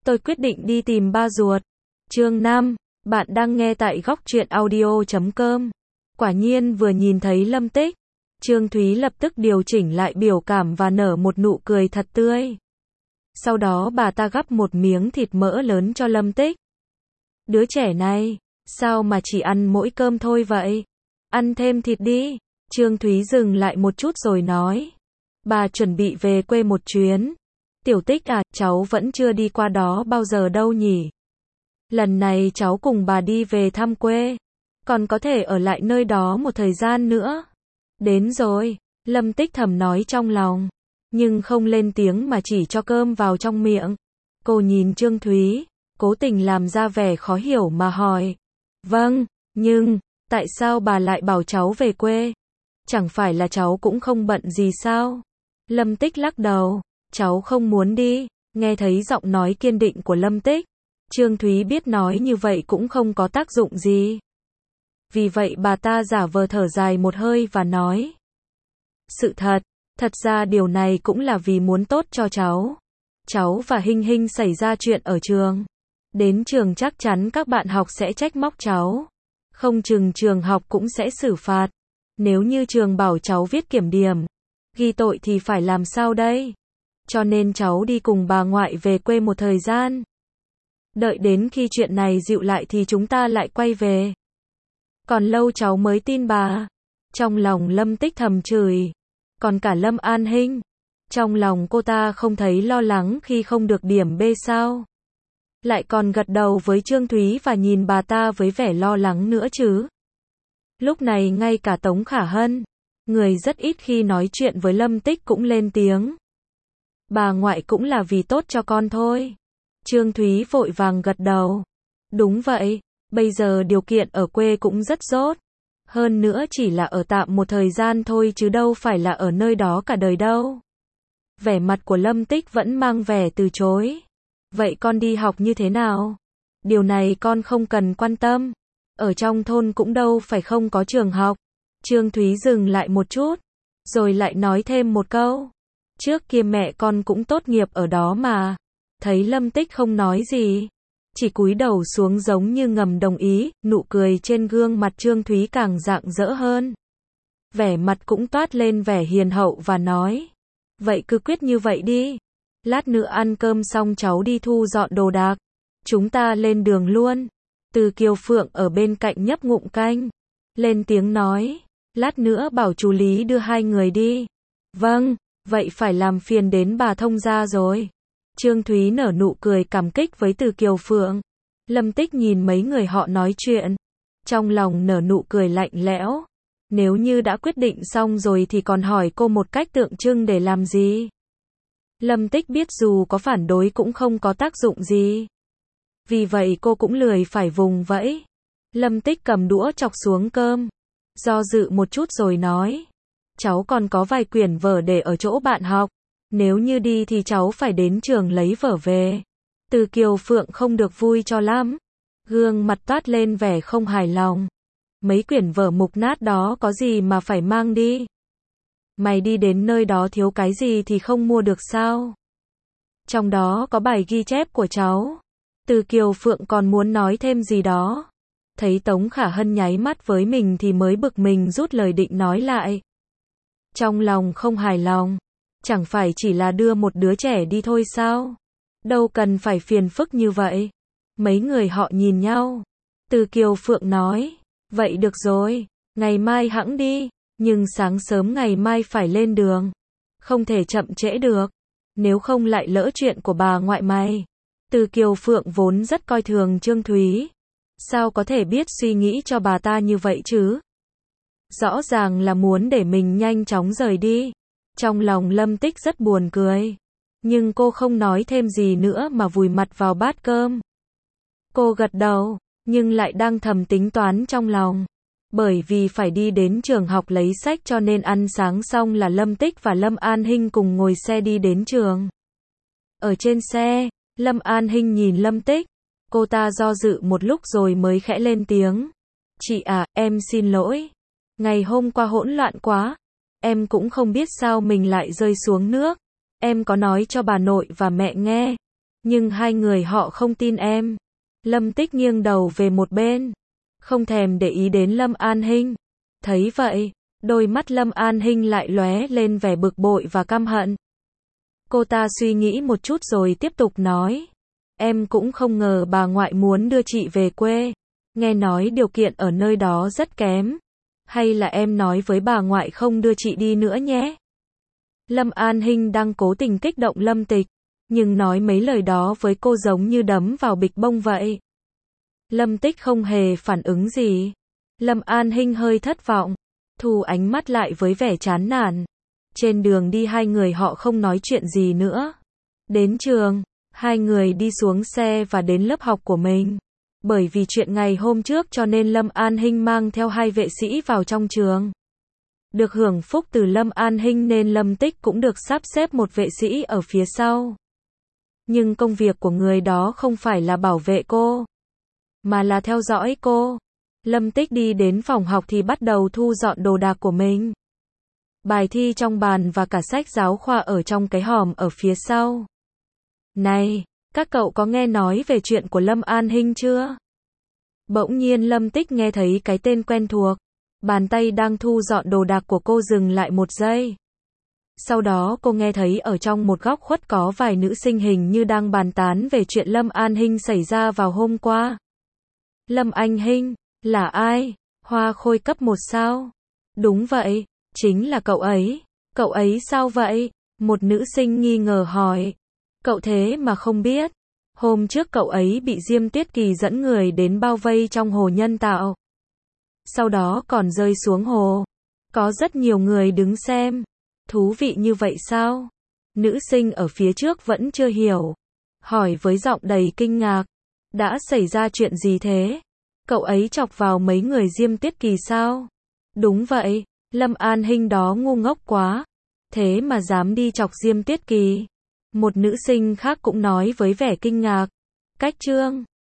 tôi quyết định đi tìm ba ruột. Chương 5, bạn đang nghe tại góc truyện audio.com. Quả nhiên vừa nhìn thấy Lâm Tích, Trương Thúy lập tức điều chỉnh lại biểu cảm và nở một nụ cười thật tươi. Sau đó bà ta gắp một miếng thịt mỡ lớn cho Lâm Tích. Đứa trẻ này, sao mà chỉ ăn mỗi cơm thôi vậy? Ăn thêm thịt đi. Trương Thúy dừng lại một chút rồi nói. Bà chuẩn bị về quê một chuyến. Tiểu Tích à, cháu vẫn chưa đi qua đó bao giờ đâu nhỉ? Lần này cháu cùng bà đi về thăm quê. Còn có thể ở lại nơi đó một thời gian nữa. Đến rồi, Lâm Tích thầm nói trong lòng. Nhưng không lên tiếng mà chỉ cho cơm vào trong miệng. Cô nhìn Trương Thúy, cố tình làm ra vẻ khó hiểu mà hỏi. Vâng, nhưng, tại sao bà lại bảo cháu về quê? Chẳng phải là cháu cũng không bận gì sao? Lâm Tích lắc đầu, cháu không muốn đi. Nghe thấy giọng nói kiên định của Lâm Tích, Trương Thúy biết nói như vậy cũng không có tác dụng gì. Vì vậy bà ta giả vờ thở dài một hơi và nói. Sự thật ra điều này cũng là vì muốn tốt cho cháu. Cháu và Hinh Hinh xảy ra chuyện ở trường. Đến trường chắc chắn các bạn học sẽ trách móc cháu. Không chừng trường học cũng sẽ xử phạt. Nếu như trường bảo cháu viết kiểm điểm, ghi tội thì phải làm sao đây? Cho nên cháu đi cùng bà ngoại về quê một thời gian. Đợi đến khi chuyện này dịu lại thì chúng ta lại quay về. Còn lâu cháu mới tin bà. Trong lòng Lâm Tích thầm chửi. Còn cả Lâm An Hinh, trong lòng cô ta không thấy lo lắng khi không được điểm B sao? Lại còn gật đầu với Trương Thúy và nhìn bà ta với vẻ lo lắng nữa chứ. Lúc này ngay cả Tống Khả Hân, người rất ít khi nói chuyện với Lâm Tích cũng lên tiếng. Bà ngoại cũng là vì tốt cho con thôi. Trương Thúy vội vàng gật đầu. Đúng vậy, bây giờ điều kiện ở quê cũng rất dốt. Hơn nữa chỉ là ở tạm một thời gian thôi chứ đâu phải là ở nơi đó cả đời đâu. Vẻ mặt của Lâm Tích vẫn mang vẻ từ chối. Vậy con đi học như thế nào? Điều này con không cần quan tâm. Ở trong thôn cũng đâu phải không có trường học. Trương Thúy dừng lại một chút, rồi lại nói thêm một câu. Trước kia mẹ con cũng tốt nghiệp ở đó mà. Thấy Lâm Tích không nói gì, chỉ cúi đầu xuống giống như ngầm đồng ý, nụ cười trên gương mặt Trương Thúy càng rạng rỡ hơn. Vẻ mặt cũng toát lên vẻ hiền hậu và nói. Vậy cứ quyết như vậy đi. Lát nữa ăn cơm xong cháu đi thu dọn đồ đạc. Chúng ta lên đường luôn. Từ Kiều Phượng ở bên cạnh nhấp ngụm canh. Lên tiếng nói. Lát nữa bảo chú Lý đưa hai người đi. Vâng, vậy phải làm phiền đến bà thông gia rồi. Trương Thúy nở nụ cười cảm kích với Từ Kiều Phượng. Lâm Tích nhìn mấy người họ nói chuyện. Trong lòng nở nụ cười lạnh lẽo. Nếu như đã quyết định xong rồi thì còn hỏi cô một cách tượng trưng để làm gì? Lâm Tích biết dù có phản đối cũng không có tác dụng gì. Vì vậy cô cũng lười phải vùng vẫy. Lâm Tích cầm đũa chọc xuống cơm. Do dự một chút rồi nói. Cháu còn có vài quyển vở để ở chỗ bạn học. Nếu như đi thì cháu phải đến trường lấy vở về. Từ Kiều Phượng không được vui cho lắm. Gương mặt toát lên vẻ không hài lòng. Mấy quyển vở mục nát đó có gì mà phải mang đi? Mày đi đến nơi đó thiếu cái gì thì không mua được sao? Trong đó có bài ghi chép của cháu. Từ Kiều Phượng còn muốn nói thêm gì đó. Thấy Tống Khả Hân nháy mắt với mình thì mới bực mình rút lời định nói lại. Trong lòng không hài lòng. Chẳng phải chỉ là đưa một đứa trẻ đi thôi sao? Đâu cần phải phiền phức như vậy. Mấy người họ nhìn nhau. Từ Kiều Phượng nói. Vậy được rồi, ngày mai hẵng đi. Nhưng sáng sớm ngày mai phải lên đường. Không thể chậm trễ được. Nếu không lại lỡ chuyện của bà ngoại mày. Từ Kiều Phượng vốn rất coi thường Trương Thúy. Sao có thể biết suy nghĩ cho bà ta như vậy chứ? Rõ ràng là muốn để mình nhanh chóng rời đi. Trong lòng Lâm Tích rất buồn cười. Nhưng cô không nói thêm gì nữa mà vùi mặt vào bát cơm. Cô gật đầu, nhưng lại đang thầm tính toán trong lòng. Bởi vì phải đi đến trường học lấy sách cho nên ăn sáng xong là Lâm Tích và Lâm An Hinh cùng ngồi xe đi đến trường. Ở trên xe, Lâm An Hinh nhìn Lâm Tích. Cô ta do dự một lúc rồi mới khẽ lên tiếng. Chị à, em xin lỗi. Ngày hôm qua hỗn loạn quá. Em cũng không biết sao mình lại rơi xuống nước. Em có nói cho bà nội và mẹ nghe. Nhưng hai người họ không tin em. Lâm Tích nghiêng đầu về một bên, không thèm để ý đến Lâm An Hinh. Thấy vậy, đôi mắt Lâm An Hinh lại lóe lên vẻ bực bội và căm hận. Cô ta suy nghĩ một chút rồi tiếp tục nói. Em cũng không ngờ bà ngoại muốn đưa chị về quê. Nghe nói điều kiện ở nơi đó rất kém. Hay là em nói với bà ngoại không đưa chị đi nữa nhé. Lâm An Hinh đang cố tình kích động Lâm Tịch, nhưng nói mấy lời đó với cô giống như đấm vào bịch bông vậy. Lâm Tích không hề phản ứng gì. Lâm An Hinh hơi thất vọng, thu ánh mắt lại với vẻ chán nản. Trên đường đi hai người họ không nói chuyện gì nữa. Đến trường, hai người đi xuống xe và đến lớp học của mình. Bởi vì chuyện ngày hôm trước cho nên Lâm An Hinh mang theo hai vệ sĩ vào trong trường. Được hưởng phúc từ Lâm An Hinh nên Lâm Tích cũng được sắp xếp một vệ sĩ ở phía sau. Nhưng công việc của người đó không phải là bảo vệ cô, mà là theo dõi cô. Lâm Tích đi đến phòng học thì bắt đầu thu dọn đồ đạc của mình. Bài thi trong bàn và cả sách giáo khoa ở trong cái hòm ở phía sau. Này, các cậu có nghe nói về chuyện của Lâm An Hinh chưa? Bỗng nhiên Lâm Tích nghe thấy cái tên quen thuộc. Bàn tay đang thu dọn đồ đạc của cô dừng lại một giây. Sau đó cô nghe thấy ở trong một góc khuất có vài nữ sinh hình như đang bàn tán về chuyện Lâm An Hinh xảy ra vào hôm qua. Lâm An Hinh, là ai? Hoa khôi cấp 1 sao? Đúng vậy, chính là cậu ấy. Cậu ấy sao vậy? Một nữ sinh nghi ngờ hỏi. Cậu thế mà không biết. Hôm trước cậu ấy bị Diêm Tuyết Kỳ dẫn người đến bao vây trong hồ nhân tạo. Sau đó còn rơi xuống hồ. Có rất nhiều người đứng xem. Thú vị như vậy sao? Nữ sinh ở phía trước vẫn chưa hiểu. Hỏi với giọng đầy kinh ngạc. Đã xảy ra chuyện gì thế? Cậu ấy chọc vào mấy người Diêm Tuyết Kỳ sao? Đúng vậy, Lâm An Hinh đó ngu ngốc quá. Thế mà dám đi chọc Diêm Tuyết Kỳ. Một nữ sinh khác cũng nói với vẻ kinh ngạc. Cách chương